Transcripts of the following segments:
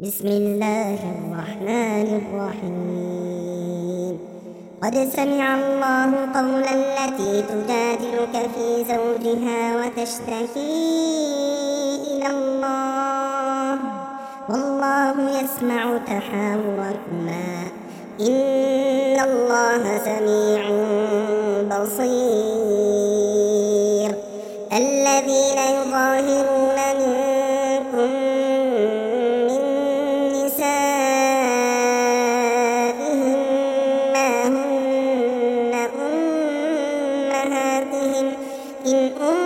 بسم الله الرحمن الرحيم. قد سمع الله قول التي تجادلك في زوجها وتشتكي إلى الله والله يسمع تحاوركما إن الله سميع بصير. الذين يظاهرون منكم من نسائهم ما هن أمهاتهم إن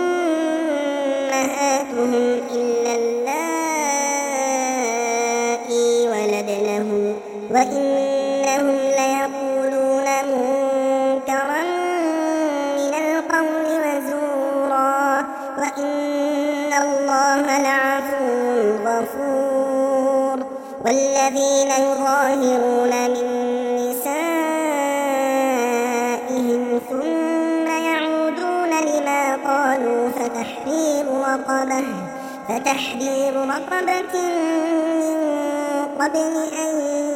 أمهاتهم إلا اللائي ولدنهم وإنهم ليقولون منكرا من القول وزورا وإن الله لعفو غفور. والذين يظاهرون من نسائهم ثم يعودون لما قالوا فتحرير رقبة من قبل أن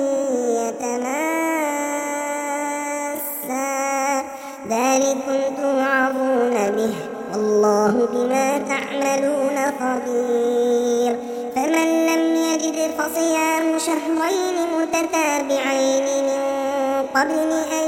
يتماسا ذلكم توعظون به والله بما تعملون خبير. فمن لم يجد فصيام شهرين متتابعين من قبل أن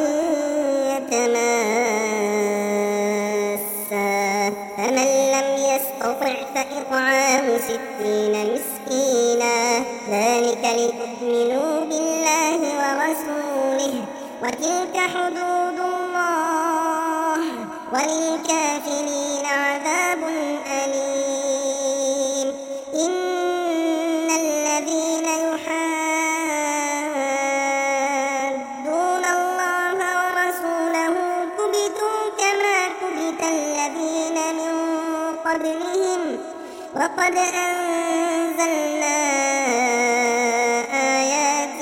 يتماسا فمن لم يستطع فإطعام 60 مسكينا ذلك لتؤمنوا بالله ورسوله وتلك حدود الله وللكافرين عذاب أليم. إن الذين يحادون الله ورسوله كبتوا كما كبت الذين من قبلهم وقد أنزلنا آيات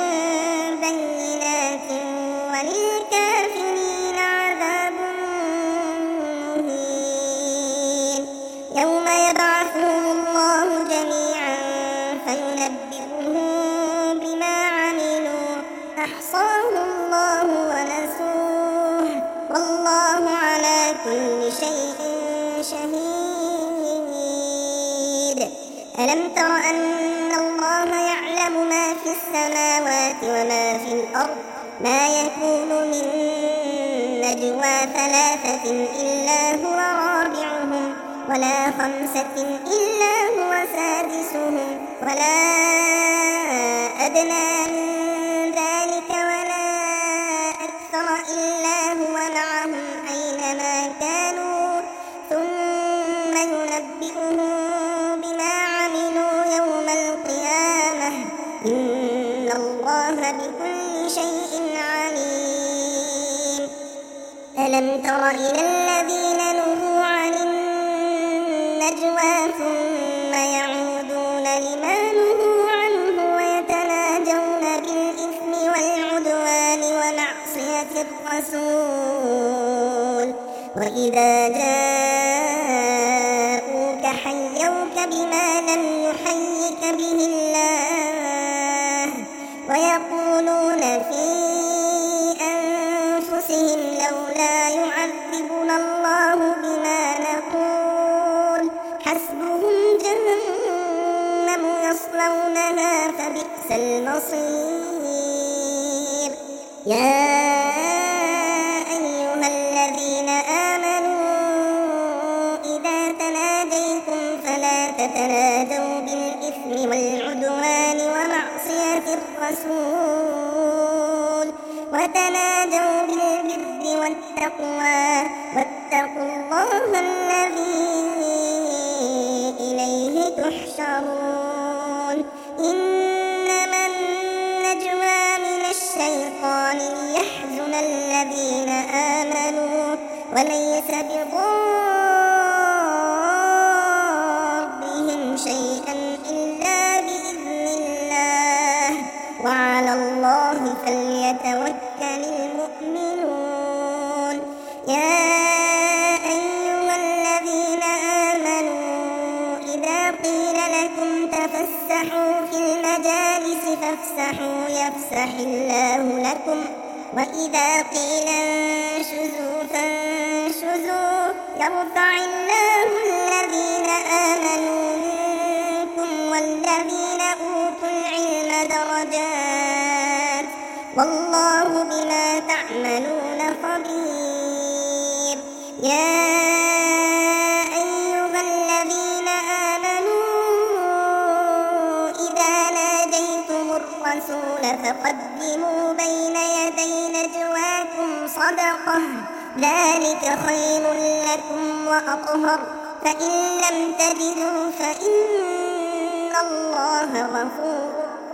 بينات وللكافرين عذاب مهين. يوم يبعثهم الله جميعا فينبئهم بما عملوا أحصاه الله ونسوه والله على كل شيء شهيد. ألم تر أن الله يعلم ما في السماوات وما في الأرض ما يكون من نجوى 3 إلا هو رابعهم ولا 5 إلا هو سادسهم ولا أدنى من ذلك ولا أكثر إلا هو معهم أينما كانوا ثم ينبئهم بما عملوا يوم القيامة إن الله بكل شيء عليم. ألم تر إلى الذين نهوا عن النجوى ثم يعودون لما نهوا عنه ويتناجون بالإثم والعدوان ومعصية الرسول وإذا جاءوك حيوك بما لم يحيك به الله ويقولون في أنفسهم لولا يعذبنا الله بما نقول حسبهم جهنم يصلونها فبئس المصير. يا أيها الذين آمنوا إذا تناجيتم فلا تتناجوا بالإثم والعدوان ومعصية الرسول وتناجوا بالبر والتقوى واتقوا الله الذي إليه تحشرون. إنما النجوى من الشيطان ليحزن الذين آمنوا وليس بضارهم شيئا إلا بإذن الله وعلى الله فليتوكل المؤمنون. يا أيها الذين آمنوا إذا قيل لكم تفسحوا في المجالس فافسحوا يفسح الله لكم وإذا قيل انشزوا فانشزوا يرفع الله الذين آمنوا منكم والذين أوتوا العلم درجات والله بما تعملون خبير. يا أيها الذين آمنوا إذا ناجيتم الرسول فقدموا بين يدي نجواكم صدقة ذلك خير لكم وأطهر فإن لم تجدوا فإن الله غفور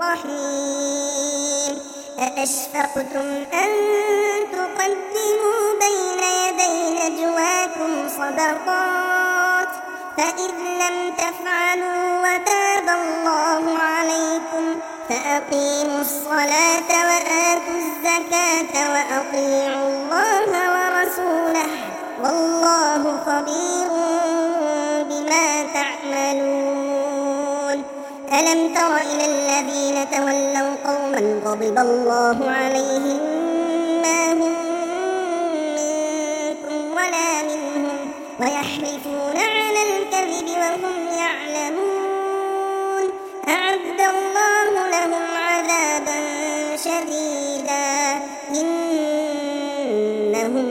رحيم. أأشفقتم أن تقدموا بين يدي نجواكم صدقات فإذ لم تفعلوا وتاب الله عليكم فأقيموا الصلاة وآتوا الزكاة وأطيعوا الله ورسوله والله خبير بما تعملون. ألم تر إلى الذين تولوا قوما غضب الله عليهم ما هم منكم ولا منهم ويحلفون على الكذب وهم يعلمون أعد الله لهم عذابا شديدا إنهم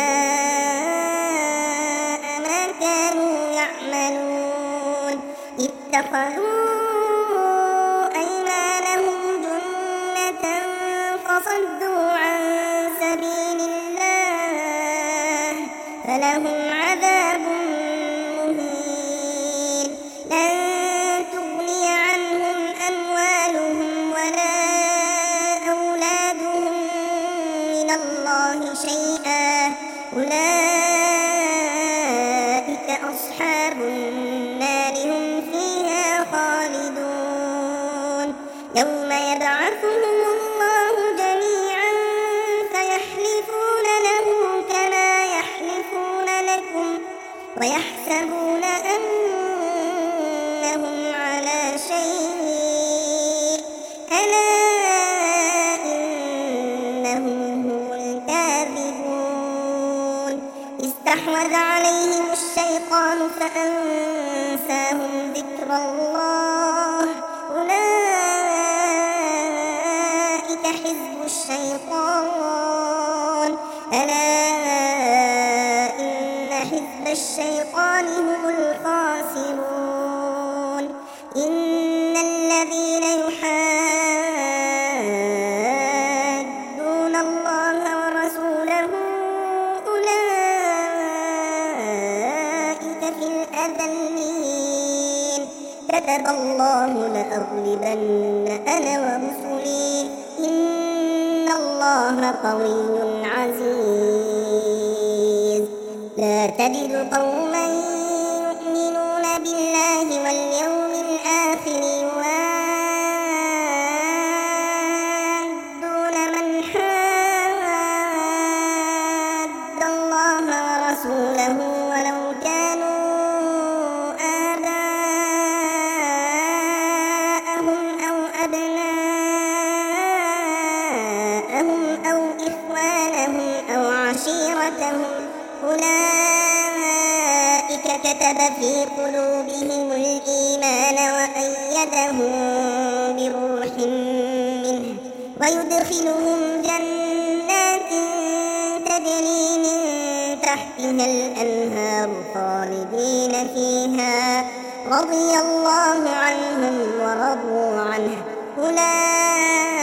ساء ما كانوا يعملون. اتخذوا أيمانهم جنة فصدوا عن سبيل الله فلهم عذاب مهين. لن تغني عنهم أموالهم ولا أولادهم من الله شيئا أولئك أصحاب النار هم فيها خالدون. يوم يبعثهم الله جميعا فيحلفون له كما يحلفون لكم ويحسبون أنهم على شيء ألا إنهم هم الكاذبون. استحوذ عليهم الشيطان فأنساهم ذكر الله أولئك حزب الشيطان ألا إن حزب الشيطان هم الخاسرون. إن الذين يحادون الله ورسوله أولئك في الأذلين كتب الله لأغلبن أنا ورسلي إن الله قوي عزيز. لا تجد قوما يؤمنون بالله واليوم الآخر يوادون من حاد الله ورسوله ولو كانوا آباءهم أو أبناءهم أو إخوانهم أو عشيرتهم أولئك كتب في قلوبهم الإيمان وأيدهم بروح منه ويدخلهم جنات تجري من تحتها الأنهار خالدين فيها رضي الله عنهم ورضوا عنه أولئك